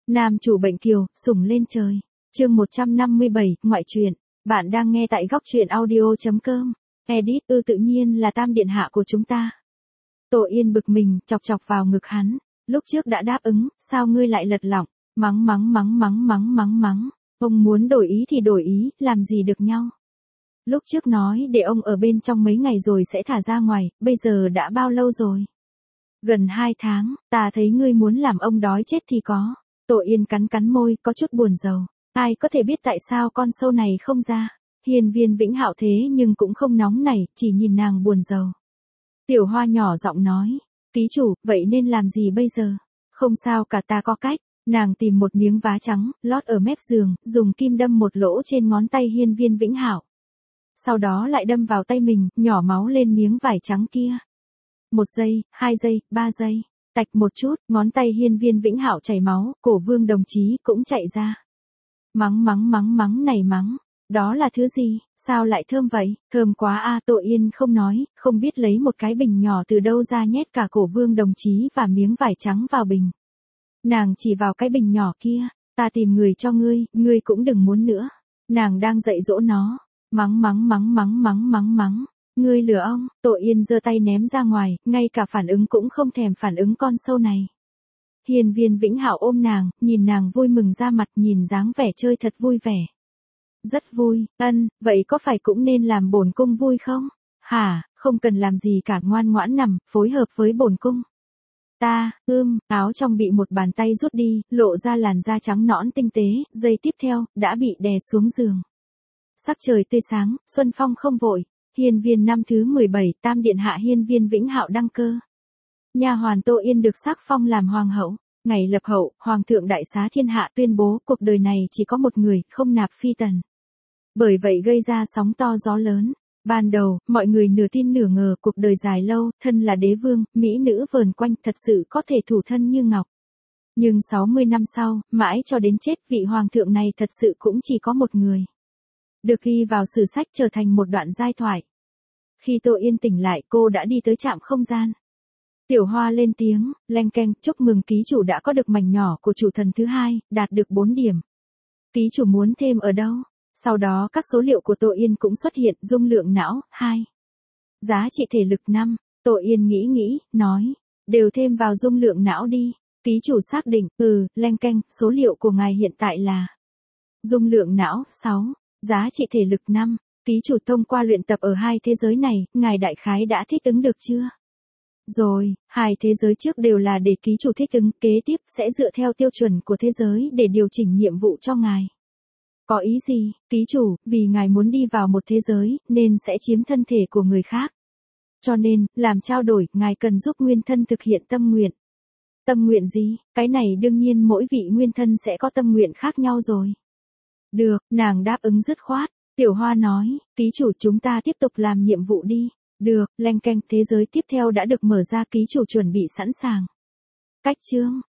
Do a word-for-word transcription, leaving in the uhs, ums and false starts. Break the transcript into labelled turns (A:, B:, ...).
A: Nam chủ bệnh kiều, sủng lên trời. Chương một trăm năm mươi bảy, ngoại truyện. Bạn đang nghe tại góc truyện audio chấm com. Edit ư tự nhiên là tam điện hạ của chúng ta. Tô Yên bực mình, chọc chọc vào ngực hắn. Lúc trước đã đáp ứng, sao ngươi lại lật lọng? Mắng mắng mắng mắng mắng mắng mắng. Ông muốn đổi ý thì đổi ý, làm gì được nhau. Lúc trước nói để ông ở bên trong mấy ngày rồi sẽ thả ra ngoài, bây giờ đã bao lâu rồi? Gần hai tháng, ta thấy ngươi muốn làm ông đói chết thì có. Tô Yên cắn cắn môi, có chút buồn rầu. Ai có thể biết tại sao con sâu này không ra. Hiên Viên Vĩnh Hạo thế nhưng cũng không nóng nảy, chỉ nhìn nàng buồn rầu. Tiểu Hoa nhỏ giọng nói, ký chủ, vậy nên làm gì bây giờ? Không sao cả, ta có cách. Nàng tìm một miếng vá trắng, lót ở mép giường, dùng kim đâm một lỗ trên ngón tay Hiên Viên Vĩnh Hạo. Sau đó lại đâm vào tay mình, nhỏ máu lên miếng vải trắng kia. Một giây, hai giây, ba giây. Tạch một chút, ngón tay Hiên Viên Vĩnh Hạo chảy máu, cổ Vương đồng chí cũng chạy ra. Mắng mắng mắng mắng này mắng, đó là thứ gì, sao lại thơm vậy, thơm quá a à, Tô Yên không nói, không biết lấy một cái bình nhỏ từ đâu ra nhét cả cổ Vương đồng chí và miếng vải trắng vào bình. Nàng chỉ vào cái bình nhỏ kia, ta tìm người cho ngươi, ngươi cũng đừng muốn nữa. Nàng đang dạy dỗ nó, mắng mắng mắng mắng mắng mắng mắng. Ngươi lừa ông, Tô Yên giơ tay ném ra ngoài, ngay cả phản ứng cũng không thèm phản ứng con sâu này. Hiên Viên Vĩnh Hạo ôm nàng, nhìn nàng vui mừng ra mặt, nhìn dáng vẻ chơi thật vui vẻ. Rất vui, ân, vậy có phải cũng nên làm bổn cung vui không? Hả, không cần làm gì cả, ngoan ngoãn nằm, phối hợp với bổn cung. Ta, ưm, áo trong bị một bàn tay rút đi, lộ ra làn da trắng nõn tinh tế, giây tiếp theo, đã bị đè xuống giường. Sắc trời tươi sáng, xuân phong không vội. Hiên Viên năm thứ mười bảy, tam điện hạ Hiên Viên Vĩnh Hạo đăng cơ. Nha hoàn Tô Yên được sắc phong làm hoàng hậu. Ngày lập hậu, hoàng thượng đại xá thiên hạ tuyên bố cuộc đời này chỉ có một người, không nạp phi tần. Bởi vậy gây ra sóng to gió lớn. Ban đầu, mọi người nửa tin nửa ngờ cuộc đời dài lâu, thân là đế vương, mỹ nữ vờn quanh thật sự có thể thủ thân như ngọc. Nhưng sáu mươi năm sau, mãi cho đến chết, vị hoàng thượng này thật sự cũng chỉ có một người. Được ghi vào sử sách trở thành một đoạn giai thoại. Khi Tô Yên tỉnh lại, cô đã đi tới trạm không gian. Tiểu Hoa lên tiếng, leng keng, chúc mừng ký chủ đã có được mảnh nhỏ của chủ thần thứ hai, đạt được bốn điểm. Ký chủ muốn thêm ở đâu? Sau đó các số liệu của Tô Yên cũng xuất hiện, dung lượng não, hai. Giá trị thể lực năm. Tô Yên nghĩ nghĩ, nói, đều thêm vào dung lượng não đi. Ký chủ xác định, ừ, leng keng, số liệu của ngài hiện tại là dung lượng não, sáu. Giá trị thể lực năm. Ký chủ thông qua luyện tập ở hai thế giới này, ngài đại khái đã thích ứng được chưa? Rồi, hai thế giới trước đều là để ký chủ thích ứng, kế tiếp sẽ dựa theo tiêu chuẩn của thế giới để điều chỉnh nhiệm vụ cho ngài. Có ý gì, ký chủ, vì ngài muốn đi vào một thế giới, nên sẽ chiếm thân thể của người khác. Cho nên, làm trao đổi, ngài cần giúp nguyên thân thực hiện tâm nguyện. Tâm nguyện gì? Cái này đương nhiên mỗi vị nguyên thân sẽ có tâm nguyện khác nhau rồi. Được, nàng đáp ứng dứt khoát. Tiểu Hoa nói, ký chủ chúng ta tiếp tục làm nhiệm vụ đi. Được, leng keng, thế giới tiếp theo đã được mở ra, ký chủ chuẩn bị sẵn sàng. Cách chương,